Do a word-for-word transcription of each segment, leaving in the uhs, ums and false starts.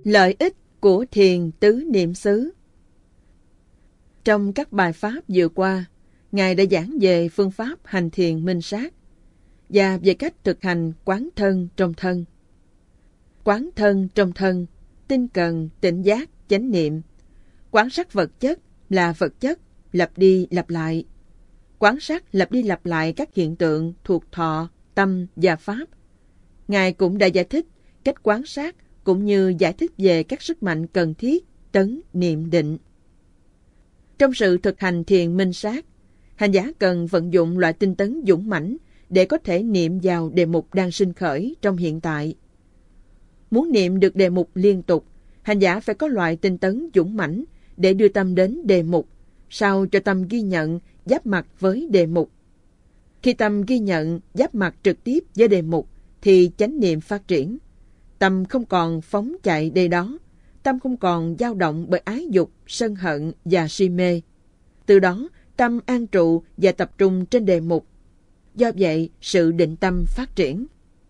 Lợi ích của thiền tứ niệm xứ. Trong các bài pháp vừa qua, Ngài đã giảng về phương pháp hành thiền minh sát và về cách thực hành quán thân trong thân. Quán thân trong thân, tinh cần, tỉnh giác, chánh niệm. Quán sát vật chất là vật chất, lặp đi lặp lại. Quán sát lặp đi lặp lại các hiện tượng thuộc thọ, tâm và pháp. Ngài cũng đã giải thích cách quán sát cũng như giải thích về các sức mạnh cần thiết, tấn, niệm, định. Trong sự thực hành thiền minh sát, hành giả cần vận dụng loại tinh tấn dũng mãnh để có thể niệm vào đề mục đang sinh khởi trong hiện tại. Muốn niệm được đề mục liên tục, hành giả phải có loại tinh tấn dũng mãnh để đưa tâm đến đề mục, sao cho tâm ghi nhận giáp mặt với đề mục. Khi tâm ghi nhận giáp mặt trực tiếp với đề mục thì chánh niệm phát triển. Tâm không còn phóng chạy đây đó, tâm không còn dao động bởi ái dục, sân hận và si mê. Từ đó, tâm an trụ và tập trung trên đề mục. Do vậy, sự định tâm phát triển.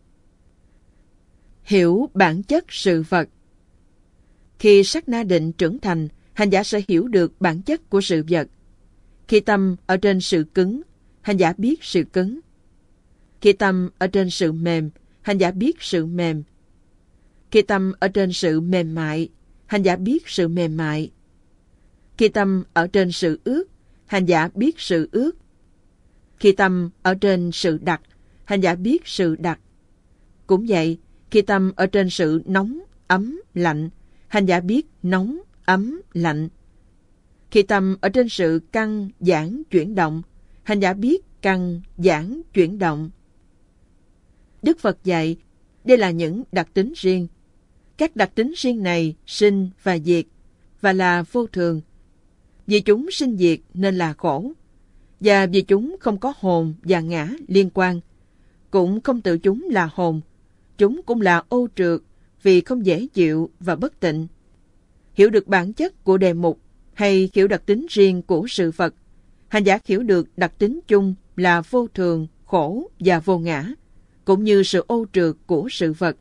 Hiểu bản chất sự vật. Khi sát na định trưởng thành, hành giả sẽ hiểu được bản chất của sự vật. Khi tâm ở trên sự cứng, hành giả biết sự cứng. Khi tâm ở trên sự mềm, hành giả biết sự mềm. Khi tâm ở trên sự mềm mại, hành giả biết sự mềm mại. Khi tâm ở trên sự ướt, hành giả biết sự ướt. Khi tâm ở trên sự đặc, hành giả biết sự đặc. Cũng vậy, khi tâm ở trên sự nóng, ấm, lạnh, hành giả biết nóng, ấm, lạnh. Khi tâm ở trên sự căng, giãn, chuyển động, hành giả biết căng, giãn, chuyển động. Đức Phật dạy, đây là những đặc tính riêng. Các đặc tính riêng này sinh và diệt, và là vô thường. Vì chúng sinh diệt nên là khổ, và vì chúng không có hồn và ngã liên quan, cũng không tự chúng là hồn, chúng cũng là ô trượt vì không dễ chịu và bất tịnh. Hiểu được bản chất của đề mục hay hiểu đặc tính riêng của sự vật, hành giả hiểu được đặc tính chung là vô thường, khổ và vô ngã, cũng như sự ô trượt của sự vật.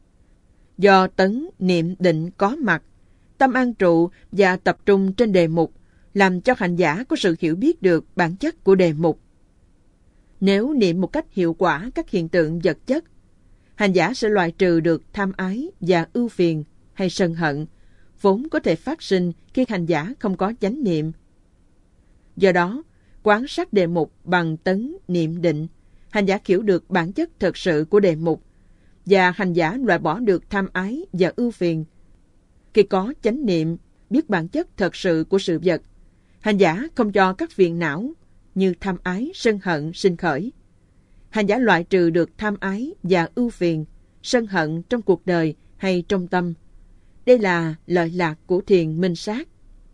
Do tấn, niệm, định có mặt, tâm an trụ và tập trung trên đề mục, làm cho hành giả có sự hiểu biết được bản chất của đề mục. Nếu niệm một cách hiệu quả các hiện tượng vật chất, hành giả sẽ loại trừ được tham ái và ưu phiền hay sân hận, vốn có thể phát sinh khi hành giả không có chánh niệm. Do đó, quán sát đề mục bằng tấn, niệm, định, hành giả hiểu được bản chất thật sự của đề mục, và hành giả loại bỏ được tham ái và ưu phiền. Khi có chánh niệm, biết bản chất thật sự của sự vật, hành giả không cho các phiền não như tham ái, sân hận sinh khởi. Hành giả loại trừ được tham ái và ưu phiền, sân hận trong cuộc đời hay trong tâm. Đây là lợi lạc của thiền minh sát.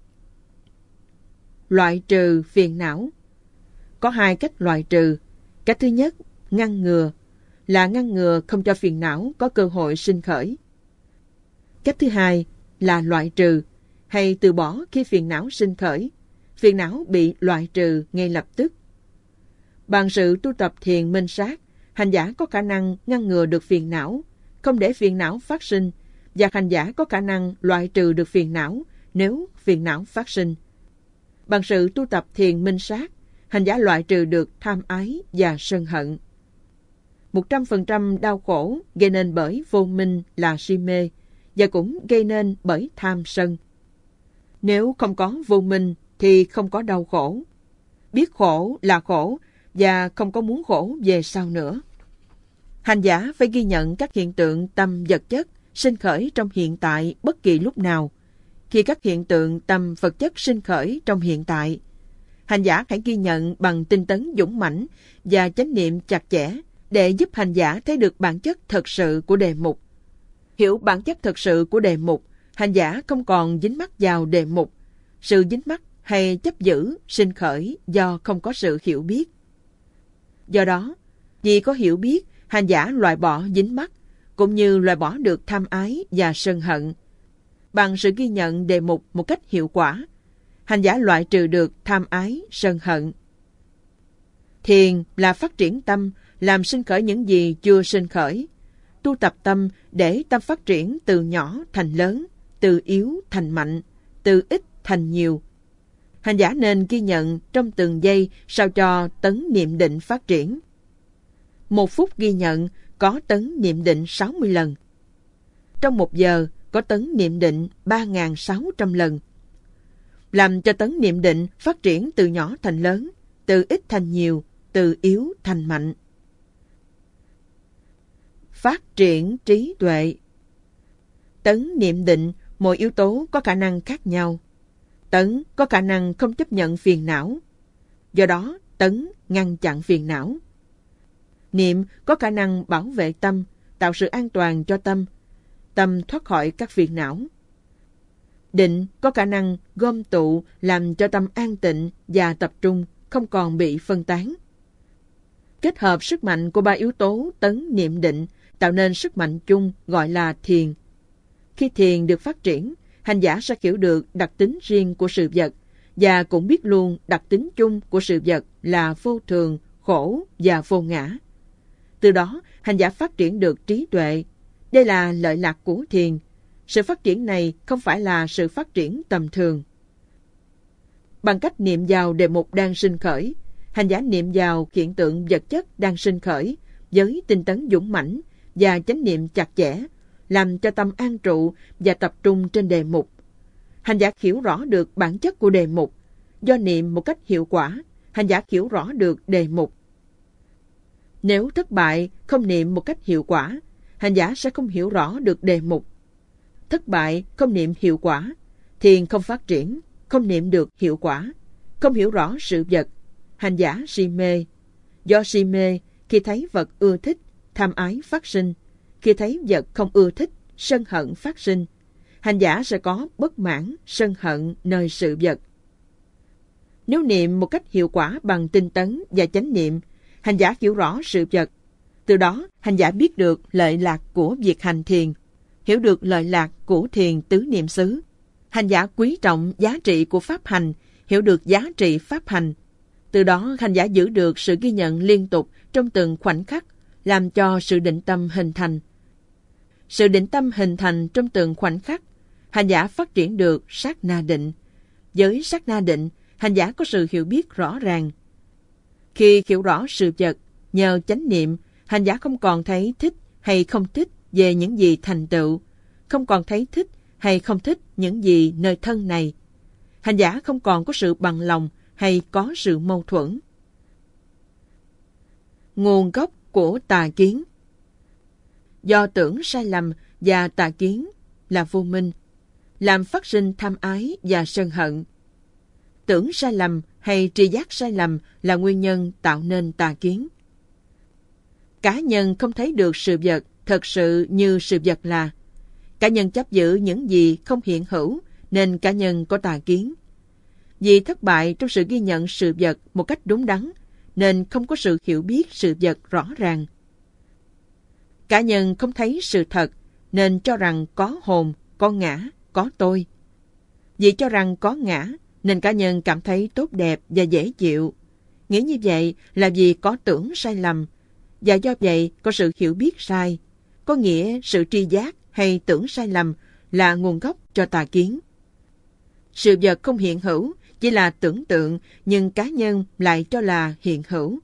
Loại trừ phiền não. Có hai cách loại trừ. Cách thứ nhất, ngăn ngừa, là ngăn ngừa không cho phiền não có cơ hội sinh khởi. Cách thứ hai là loại trừ, hay từ bỏ khi phiền não sinh khởi. Phiền não bị loại trừ ngay lập tức. Bằng sự tu tập thiền minh sát, hành giả có khả năng ngăn ngừa được phiền não, không để phiền não phát sinh, và hành giả có khả năng loại trừ được phiền não nếu phiền não phát sinh. Bằng sự tu tập thiền minh sát, hành giả loại trừ được tham ái và sân hận. Một trăm phần trăm đau khổ gây nên bởi vô minh là si mê, và cũng gây nên bởi tham sân. Nếu không có vô minh thì không có đau khổ. Biết khổ là khổ và không có muốn khổ về sau nữa. Hành giả phải ghi nhận các hiện tượng tâm vật chất sinh khởi trong hiện tại bất kỳ lúc nào. Khi các hiện tượng tâm vật chất sinh khởi trong hiện tại, hành giả hãy ghi nhận bằng tinh tấn dũng mãnh và chánh niệm chặt chẽ để giúp hành giả thấy được bản chất thật sự của đề mục. Hiểu bản chất thật sự của đề mục, hành giả không còn dính mắc vào đề mục. Sự dính mắc hay chấp giữ sinh khởi do không có sự hiểu biết. Do đó, vì có hiểu biết, hành giả loại bỏ dính mắc, cũng như loại bỏ được tham ái và sân hận. Bằng sự ghi nhận đề mục một cách hiệu quả, hành giả loại trừ được tham ái, sân hận. Thiền là phát triển tâm, làm sinh khởi những gì chưa sinh khởi. tu tập tâm để tâm phát triển từ nhỏ thành lớn, từ yếu thành mạnh, từ ít thành nhiều. Hành giả nên ghi nhận trong từng giây sao cho tấn niệm định phát triển. Một phút ghi nhận có tấn niệm định sáu mươi lần. Trong một giờ có tấn niệm định ba nghìn sáu trăm lần. Làm cho tấn niệm định phát triển từ nhỏ thành lớn, từ ít thành nhiều, từ yếu thành mạnh. Phát triển trí tuệ. Tấn niệm định, mỗi yếu tố có khả năng khác nhau. Tấn có khả năng không chấp nhận phiền não. Do đó, tấn ngăn chặn phiền não. Niệm có khả năng bảo vệ tâm, tạo sự an toàn cho tâm. Tâm thoát khỏi các phiền não. Định có khả năng gom tụ, làm cho tâm an tịnh và tập trung, không còn bị phân tán. Kết hợp sức mạnh của ba yếu tố tấn niệm định tạo nên sức mạnh chung gọi là thiền. Khi thiền được phát triển, hành giả sẽ hiểu được đặc tính riêng của sự vật và cũng biết luôn đặc tính chung của sự vật là vô thường, khổ và vô ngã. Từ đó, hành giả phát triển được trí tuệ. Đây là lợi lạc của thiền. Sự phát triển này không phải là sự phát triển tầm thường. Bằng cách niệm vào đề mục đang sinh khởi, hành giả niệm vào hiện tượng vật chất đang sinh khởi với tinh tấn dũng mãnh và chánh niệm chặt chẽ, làm cho tâm an trụ và tập trung trên đề mục. Hành giả hiểu rõ được bản chất của đề mục. Do niệm một cách hiệu quả, hành giả hiểu rõ được đề mục. Nếu thất bại không niệm một cách hiệu quả, hành giả sẽ không hiểu rõ được đề mục. Thất bại không niệm hiệu quả, thiền không phát triển, không niệm được hiệu quả, không hiểu rõ sự vật, hành giả si mê. Do si mê, khi thấy vật ưa thích, tham ái phát sinh. Khi thấy vật không ưa thích, sân hận phát sinh. Hành giả sẽ có bất mãn, sân hận nơi sự vật. Nếu niệm một cách hiệu quả bằng tinh tấn và chánh niệm, hành giả hiểu rõ sự vật. Từ đó, hành giả biết được lợi lạc của việc hành thiền, hiểu được lợi lạc của thiền tứ niệm xứ. Hành giả quý trọng giá trị của pháp hành, hiểu được giá trị pháp hành. Từ đó, hành giả giữ được sự ghi nhận liên tục trong từng khoảnh khắc, làm cho sự định tâm hình thành. Sự định tâm hình thành trong từng khoảnh khắc, hành giả phát triển được sát na định. Với sát na định, hành giả có sự hiểu biết rõ ràng. Khi hiểu rõ sự vật, nhờ chánh niệm, hành giả không còn thấy thích hay không thích về những gì thành tựu, không còn thấy thích hay không thích những gì nơi thân này. Hành giả không còn có sự bằng lòng hay có sự mâu thuẫn. Nguồn gốc của tà kiến. Do tưởng sai lầm và tà kiến là vô minh, làm phát sinh tham ái và sân hận. Tưởng sai lầm hay tri giác sai lầm là nguyên nhân tạo nên tà kiến. Cá nhân không thấy được sự vật thật sự như sự vật là. Cá nhân chấp giữ những gì không hiện hữu nên cá nhân có tà kiến. Vì thất bại trong sự ghi nhận sự vật một cách đúng đắn nên không có sự hiểu biết sự vật rõ ràng. Cá nhân không thấy sự thật nên cho rằng có hồn, có ngã, có tôi. Vì cho rằng có ngã nên cá nhân cảm thấy tốt đẹp và dễ chịu. Nghĩ như vậy là vì có tưởng sai lầm, và do vậy có sự hiểu biết sai. Có nghĩa sự tri giác hay tưởng sai lầm là nguồn gốc cho tà kiến. Sự vật không hiện hữu chỉ là tưởng tượng, nhưng cá nhân lại cho là hiện hữu.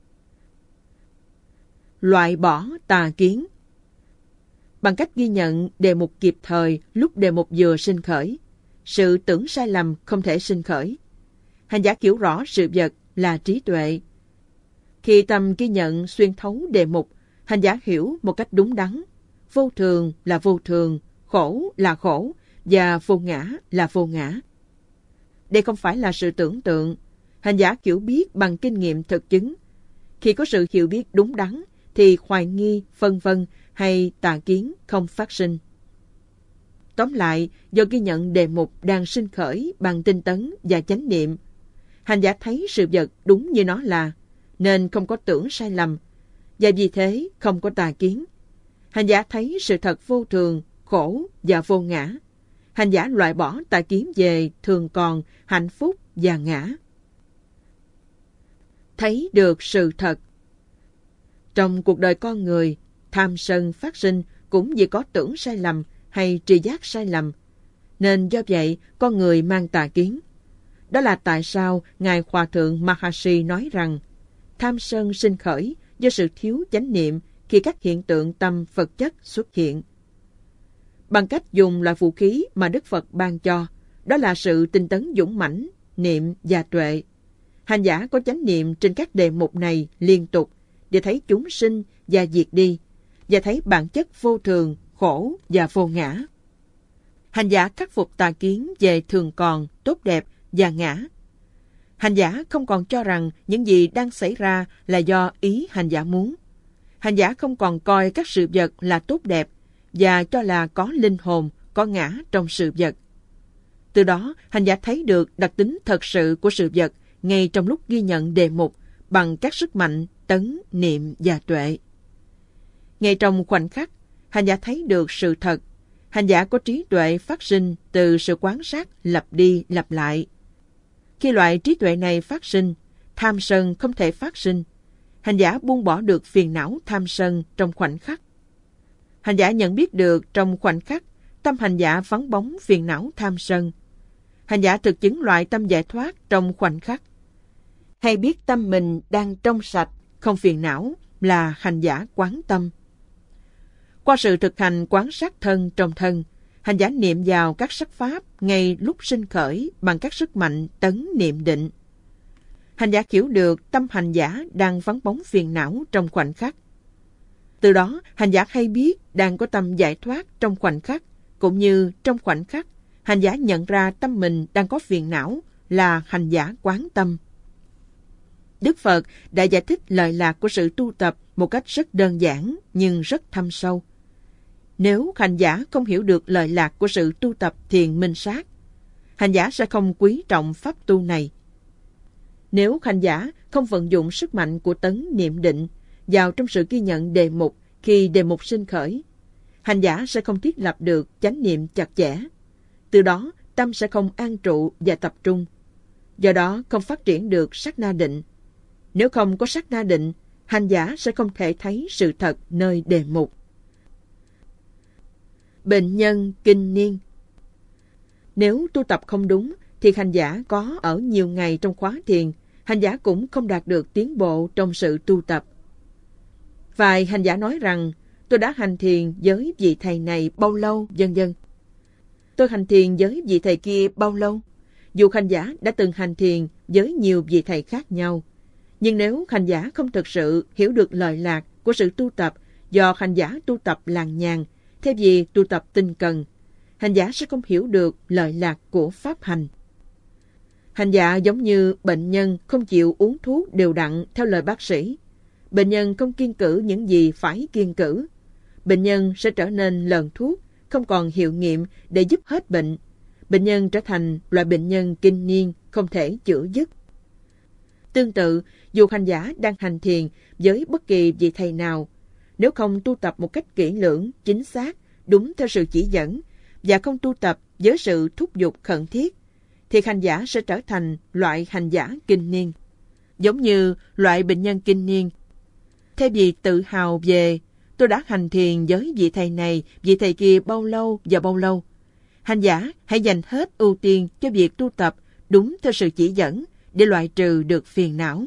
Loại bỏ tà kiến. Bằng cách ghi nhận đề mục kịp thời lúc đề mục vừa sinh khởi, sự tưởng sai lầm không thể sinh khởi. Hành giả hiểu rõ sự vật là trí tuệ. Khi tâm ghi nhận xuyên thấu đề mục, hành giả hiểu một cách đúng đắn. Vô thường là vô thường, khổ là khổ, và vô ngã là vô ngã. Đây không phải là sự tưởng tượng. Hành giả hiểu biết bằng kinh nghiệm thực chứng. Khi có sự hiểu biết đúng đắn, thì hoài nghi, phân vân hay tà kiến không phát sinh. Tóm lại, do ghi nhận đề mục đang sinh khởi bằng tinh tấn và chánh niệm, hành giả thấy sự vật đúng như nó là, nên không có tưởng sai lầm, và vì thế không có tà kiến. Hành giả thấy sự thật vô thường, khổ và vô ngã. Hành giả loại bỏ tà kiến về thường còn, hạnh phúc và ngã. Thấy được sự thật. Trong cuộc đời con người, tham sân phát sinh cũng vì có tưởng sai lầm hay tri giác sai lầm. Nên do vậy, con người mang tà kiến. Đó là tại sao Ngài Hòa Thượng Maharishi nói rằng tham sân sinh khởi do sự thiếu chánh niệm khi các hiện tượng tâm vật chất xuất hiện. Bằng cách dùng loại vũ khí mà Đức Phật ban cho, đó là sự tinh tấn dũng mãnh, niệm và tuệ. Hành giả có chánh niệm trên các đề mục này liên tục để thấy chúng sinh và diệt đi, và thấy bản chất vô thường, khổ và vô ngã. Hành giả khắc phục tà kiến về thường còn, tốt đẹp và ngã. Hành giả không còn cho rằng những gì đang xảy ra là do ý hành giả muốn. Hành giả không còn coi các sự vật là tốt đẹp và cho là có linh hồn, có ngã trong sự vật. Từ đó, hành giả thấy được đặc tính thật sự của sự vật ngay trong lúc ghi nhận đề mục bằng các sức mạnh tấn, niệm và tuệ. Ngay trong khoảnh khắc, hành giả thấy được sự thật. Hành giả có trí tuệ phát sinh từ sự quan sát lặp đi lặp lại. Khi loại trí tuệ này phát sinh, tham sân không thể phát sinh. Hành giả buông bỏ được phiền não tham sân trong khoảnh khắc. Hành giả nhận biết được trong khoảnh khắc, tâm hành giả vắng bóng phiền não tham sân. Hành giả thực chứng loại tâm giải thoát trong khoảnh khắc. Hay biết tâm mình đang trong sạch, không phiền não là hành giả quán tâm. Qua sự thực hành quán sát thân trong thân, hành giả niệm vào các sắc pháp ngay lúc sinh khởi bằng các sức mạnh tấn niệm định. Hành giả hiểu được tâm hành giả đang vắng bóng phiền não trong khoảnh khắc. Từ đó, hành giả hay biết đang có tâm giải thoát trong khoảnh khắc, cũng như trong khoảnh khắc, hành giả nhận ra tâm mình đang có phiền não là hành giả quán tâm. Đức Phật đã giải thích lợi lạc của sự tu tập một cách rất đơn giản nhưng rất thâm sâu. Nếu hành giả không hiểu được lợi lạc của sự tu tập thiền minh sát, hành giả sẽ không quý trọng pháp tu này. Nếu hành giả không vận dụng sức mạnh của tấn niệm định vào trong sự ghi nhận đề mục khi đề mục sinh khởi, hành giả sẽ không thiết lập được chánh niệm chặt chẽ. Từ đó, tâm sẽ không an trụ và tập trung. Do đó, không phát triển được sát na định. Nếu không có sát na định, hành giả sẽ không thể thấy sự thật nơi đề mục. Bệnh nhân kinh niên. Nếu tu tập không đúng, thì hành giả có ở nhiều ngày trong khóa thiền, hành giả cũng không đạt được tiến bộ trong sự tu tập. Vài hành giả nói rằng, tôi đã hành thiền với vị thầy này bao lâu, vân vân. Tôi hành thiền với vị thầy kia bao lâu? Dù hành giả đã từng hành thiền với nhiều vị thầy khác nhau, nhưng nếu hành giả không thực sự hiểu được lợi lạc của sự tu tập do hành giả tu tập làng nhàn, thay vì tu tập tinh cần, hành giả sẽ không hiểu được lợi lạc của pháp hành. Hành giả giống như bệnh nhân không chịu uống thuốc đều đặn theo lời bác sĩ. Bệnh nhân không kiêng cữ những gì phải kiêng cữ. Bệnh nhân sẽ trở nên lờn thuốc, không còn hiệu nghiệm để giúp hết bệnh. Bệnh nhân trở thành loại bệnh nhân kinh niên, không thể chữa dứt. Tương tự, dù hành giả đang hành thiền với bất kỳ vị thầy nào, nếu không tu tập một cách kỹ lưỡng, chính xác, đúng theo sự chỉ dẫn, và không tu tập với sự thúc giục khẩn thiết, thì hành giả sẽ trở thành loại hành giả kinh niên. Giống như loại bệnh nhân kinh niên, thay vì tự hào về tôi đã hành thiền với vị thầy này, vị thầy kia bao lâu và bao lâu, hành giả hãy dành hết ưu tiên cho việc tu tập đúng theo sự chỉ dẫn để loại trừ được phiền não.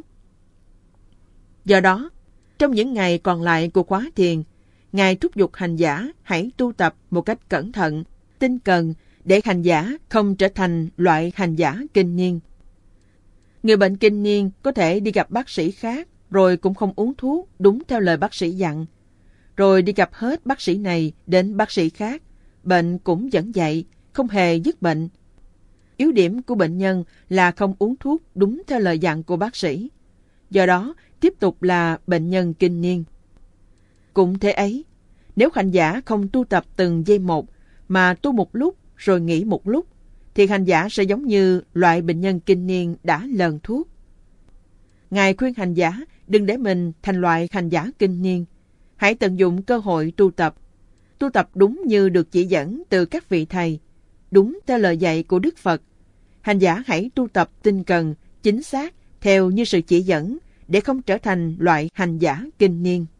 Do đó, trong những ngày còn lại của khóa thiền, Ngài thúc giục hành giả hãy tu tập một cách cẩn thận, tinh cần để hành giả không trở thành loại hành giả kinh niên. Người bệnh kinh niên có thể đi gặp bác sĩ khác rồi cũng không uống thuốc đúng theo lời bác sĩ dặn, rồi đi gặp hết bác sĩ này đến bác sĩ khác, bệnh cũng vẫn vậy, không hề dứt bệnh. Yếu điểm của bệnh nhân là không uống thuốc đúng theo lời dặn của bác sĩ. Do đó, tiếp tục là bệnh nhân kinh niên. Cũng thế ấy, nếu hành giả không tu tập từng giây một, mà tu một lúc rồi nghỉ một lúc, thì hành giả sẽ giống như loại bệnh nhân kinh niên đã lờn thuốc. Ngài khuyên hành giả đừng để mình thành loại hành giả kinh niên. Hãy tận dụng cơ hội tu tập. Tu tập đúng như được chỉ dẫn từ các vị thầy, đúng theo lời dạy của Đức Phật. Hành giả hãy tu tập tinh cần, chính xác, theo như sự chỉ dẫn, để không trở thành loại hành giả kinh niên.